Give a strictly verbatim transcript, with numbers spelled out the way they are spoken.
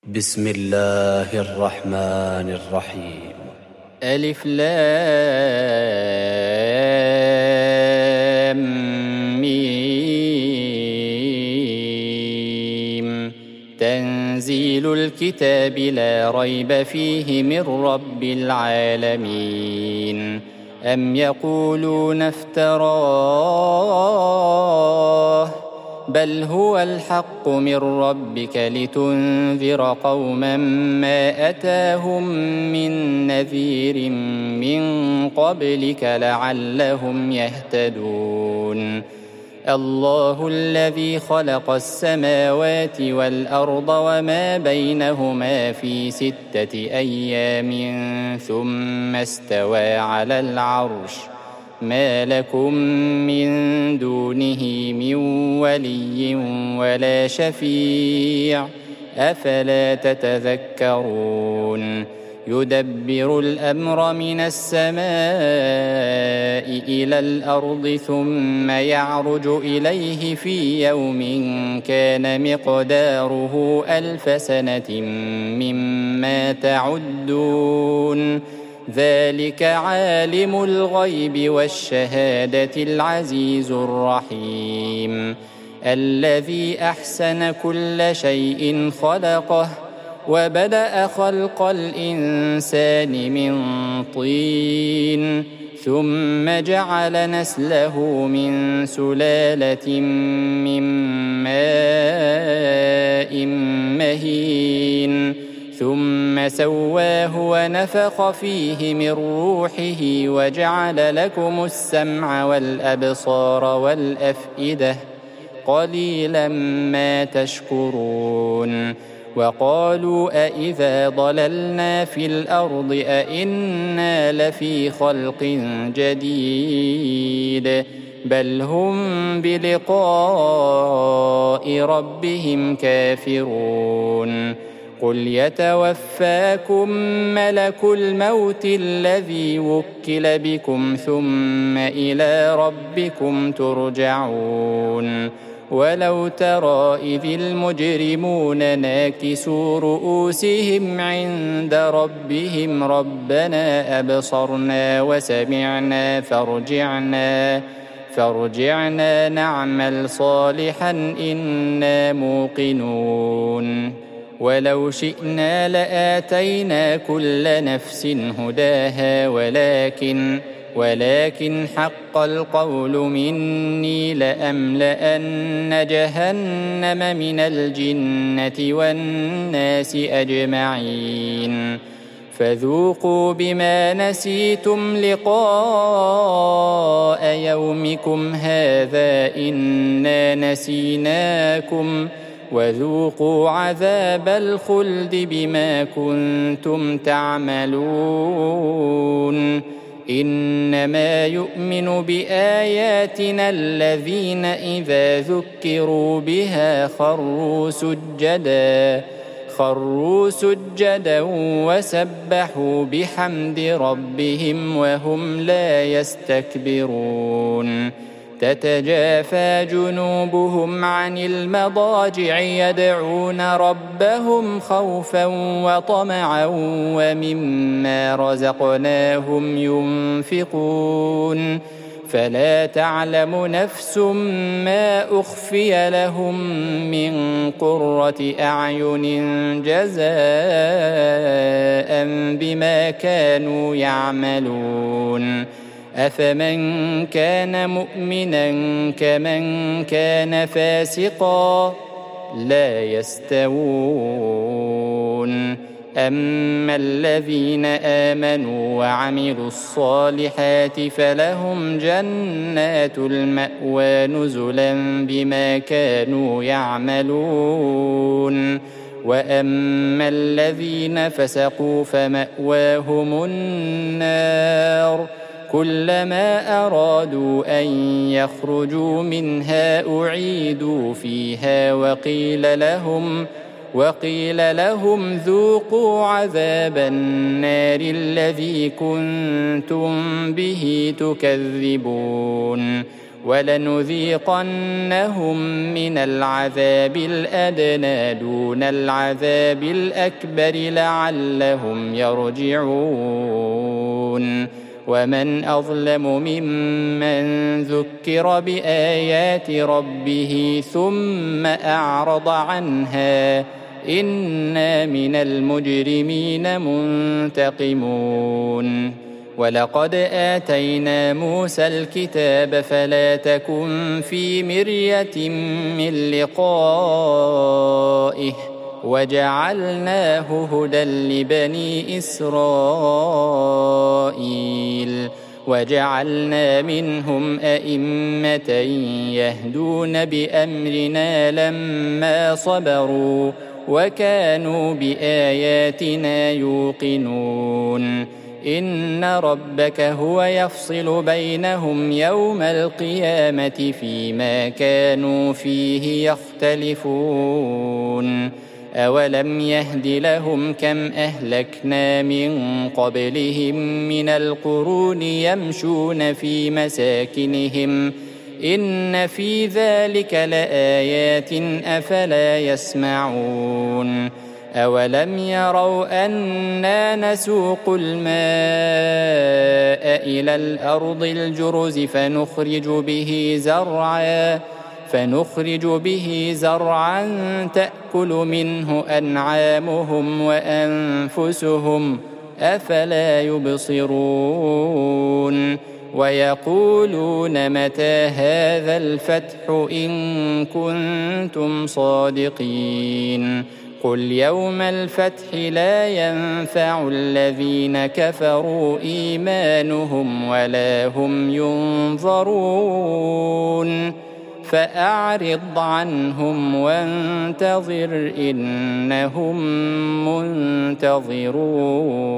بسم الله الرحمن الرحيم. ألف لام ميم. تنزيل الكتاب لا ريب فيه من رب العالمين. أم يقولون افتراه بل هو الحق من ربك لتنذر قوما ما أتاهم من نذير من قبلك لعلهم يهتدون. الله الذي خلق السماوات والأرض وما بينهما في ستة أيام ثم استوى على العرش ما لكم من دونه من ولي ولا شفيع أفلا تتذكرون. يدبر الأمر من السماء إلى الأرض ثم يعرج إليه في يوم كان مقداره ألف سنة مما تعدون. ذلك عالم الغيب والشهادة العزيز الرحيم. الذي أحسن كل شيء خلقه وبدأ خلق الإنسان من طين ثم جعل نسله من سلالة من ماء مهين ثم سواه ونفخ فيه من روحه وجعل لكم السمع والأبصار والأفئدة قليلا ما تشكرون. وقالوا أإذا ضللنا في الأرض أإنا لفي خلق جديد بل هم بلقاء ربهم كافرون. قل يتوفاكم ملك الموت الذي وكل بكم ثم إلى ربكم ترجعون. ولو ترى إذ المجرمون ناكسوا رؤوسهم عند ربهم ربنا أبصرنا وسمعنا فارجعنا فارجعنا نعمل صالحا إنا موقنون. ولو شئنا لآتينا كل نفس هداها ولكن ولكن حق القول مني لأملأن جهنم من الجنة والناس أجمعين. فذوقوا بما نسيتم لقاء يومكم هذا إنا نسيناكم وذوقوا عذاب الخلد بما كنتم تعملون. إنما يؤمن بآياتنا الذين إذا ذكروا بها خروا سجدا خروا سجدا وسبحوا بحمد ربهم وهم لا يستكبرون. تتجافى جنوبهم عن المضاجع يدعون ربهم خوفا وطمعا ومما رزقناهم ينفقون. فلا تعلم نفس ما أخفي لهم من قرة أعين جزاء بما كانوا يعملون. أفمن كان مؤمنا كمن كان فاسقا لا يستوون. أما الذين آمنوا وعملوا الصالحات فلهم جنات المأوى نزلا بما كانوا يعملون. وأما الذين فسقوا فمأواهم النار كلما أرادوا أن يخرجوا منها أعيدوا فيها وقيل لهم وقيل لهم ذوقوا عذاب النار الذي كنتم به تكذبون. ولنذيقنهم من العذاب الأدنى دون العذاب الأكبر لعلهم يرجعون ومن أظلم ممن ذكر بآيات ربه ثم أعرض عنها إنا من المجرمين منتقمون ولقد آتينا موسى الكتاب فلا تكن في مرية من لقائه وجعلناه هدى لبني إسرائيل وجعلنا منهم أئمة يهدون بأمرنا لما صبروا وكانوا بآياتنا يوقنون إن ربك هو يفصل بينهم يوم القيامة فيما كانوا فيه يختلفون أولم يهد لهم كم أهلكنا من قبلهم من القرون يمشون في مساكنهم إن في ذلك لآيات أفلا يسمعون أولم يروا أنا نسوق الماء إلى الأرض الجرز فنخرج به زرعا فنخرج به زرعا تأكل منه أنعامهم وأنفسهم أفلا يبصرون ويقولون متى هذا الفتح إن كنتم صادقين قل يوم الفتح لا ينفع الذين كفروا إيمانهم ولا هم ينظرون فأعرض عنهم وانتظر إنهم منتظرون.